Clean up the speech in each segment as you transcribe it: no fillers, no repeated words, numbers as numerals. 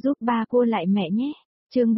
Giúp ba cua lại mẹ nhé. Chương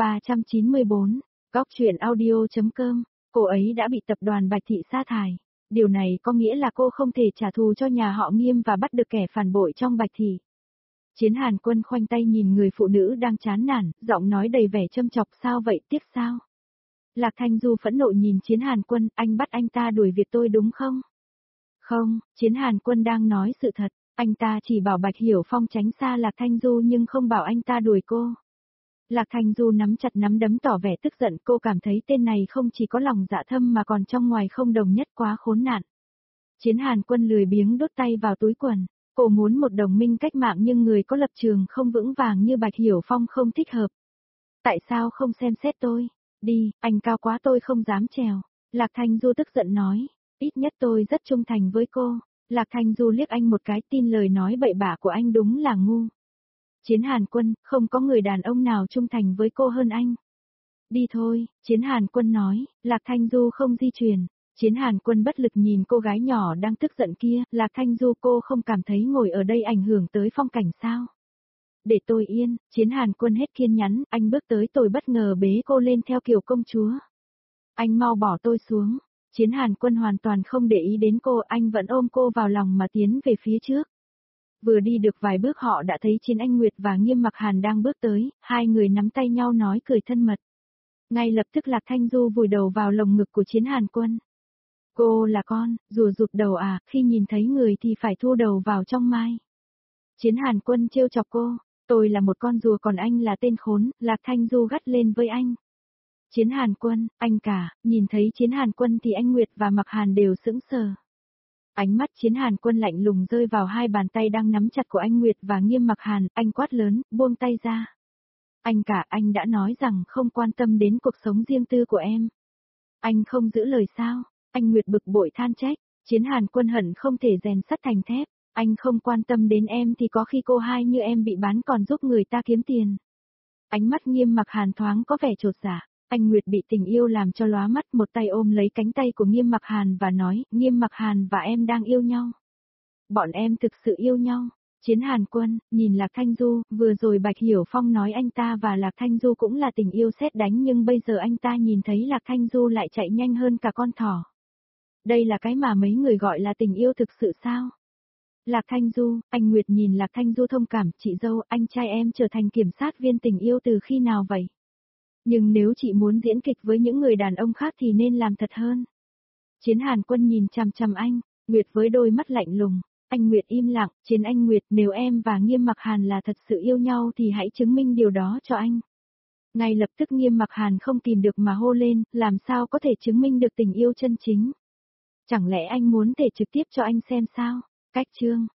394, Góc truyện audio.com. Cô ấy đã bị tập đoàn Bạch Thị sa thải. Điều này có nghĩa là cô không thể trả thù cho nhà họ Nghiêm và bắt được kẻ phản bội trong Bạch Thị. Chiến Hàn Quân khoanh tay nhìn người phụ nữ đang chán nản, giọng nói đầy vẻ châm chọc, sao vậy, tiếc sao? Lạc Thanh Du phẫn nộ nhìn Chiến Hàn Quân, anh bắt anh ta đuổi việc tôi đúng không? Không, Chiến Hàn Quân đang nói sự thật, anh ta chỉ bảo Bạch Hiểu Phong tránh xa Lạc Thanh Du nhưng không bảo anh ta đuổi cô. Lạc Thanh Du nắm chặt nắm đấm tỏ vẻ tức giận, cô cảm thấy tên này không chỉ có lòng dạ thâm mà còn trong ngoài không đồng nhất, quá khốn nạn. Chiến Hàn Quân lười biếng đút tay vào túi quần, cô muốn một đồng minh cách mạng nhưng người có lập trường không vững vàng như Bạch Hiểu Phong không thích hợp. Tại sao không xem xét tôi? Đi, anh cao quá tôi không dám trèo. Lạc Thanh Du tức giận nói, ít nhất tôi rất trung thành với cô. Lạc Thanh Du liếc anh một cái, tin lời nói bậy bạ của anh đúng là ngu. Chiến Hàn Quân, không có người đàn ông nào trung thành với cô hơn anh. Đi thôi, Chiến Hàn Quân nói. Lạc Thanh Du không di chuyển. Chiến Hàn Quân bất lực nhìn cô gái nhỏ đang tức giận kia. Lạc Thanh Du, cô không cảm thấy ngồi ở đây ảnh hưởng tới phong cảnh sao? Để tôi yên. Chiến Hàn Quân hết kiên nhẫn, anh bước tới, tôi bất ngờ bế cô lên theo kiểu công chúa. Anh mau bỏ tôi xuống. Chiến Hàn Quân hoàn toàn không để ý đến cô, anh vẫn ôm cô vào lòng mà tiến về phía trước. Vừa đi được vài bước họ đã thấy Chiến Anh Nguyệt và Nghiêm Mặc Hàn đang bước tới, hai người nắm tay nhau nói cười thân mật. Ngay lập tức Lạc Thanh Du vùi đầu vào lồng ngực của Chiến Hàn Quân. Cô là con, rùa rụt đầu à, khi nhìn thấy người thì phải thu đầu vào trong mai. Chiến Hàn Quân trêu chọc cô, tôi là một con rùa còn anh là tên khốn, Lạc Thanh Du gắt lên với anh. Chiến Hàn Quân, anh cả, nhìn thấy Chiến Hàn Quân thì anh Nguyệt và Mặc Hàn đều sững sờ. Ánh mắt Chiến Hàn Quân lạnh lùng rơi vào hai bàn tay đang nắm chặt của anh Nguyệt và Nghiêm Mặc Hàn, anh quát lớn, buông tay ra. Anh cả, anh đã nói rằng không quan tâm đến cuộc sống riêng tư của em. Anh không giữ lời sao? Anh Nguyệt bực bội than trách. Chiến Hàn Quân hận không thể rèn sắt thành thép. Anh không quan tâm đến em thì có khi cô hai như em bị bán còn giúp người ta kiếm tiền. Ánh mắt Nghiêm Mặc Hàn thoáng có vẻ chột dạ. Anh Nguyệt bị tình yêu làm cho lóa mắt, một tay ôm lấy cánh tay của Nghiêm Mặc Hàn và nói, Nghiêm Mặc Hàn và em đang yêu nhau. Bọn em thực sự yêu nhau. Chiến Hàn Quân, nhìn Lạc Thanh Du, vừa rồi Bạch Hiểu Phong nói anh ta và Lạc Thanh Du cũng là tình yêu sét đánh nhưng bây giờ anh ta nhìn thấy Lạc Thanh Du lại chạy nhanh hơn cả con thỏ. Đây là cái mà mấy người gọi là tình yêu thực sự sao? Lạc Thanh Du, anh Nguyệt nhìn Lạc Thanh Du thông cảm, chị dâu, anh trai em trở thành kiểm sát viên tình yêu từ khi nào vậy? Nhưng nếu chị muốn diễn kịch với những người đàn ông khác thì nên làm thật hơn. Chiến Hàn Quân nhìn chằm chằm anh, Nguyệt với đôi mắt lạnh lùng. Anh Nguyệt im lặng, Chiến Anh Nguyệt, nếu em và Nghiêm Mặc Hàn là thật sự yêu nhau thì hãy chứng minh điều đó cho anh. Ngay lập tức Nghiêm Mặc Hàn không kìm được mà hô lên, làm sao có thể chứng minh được tình yêu chân chính? Chẳng lẽ anh muốn thể trực tiếp cho anh xem sao? Cách chương.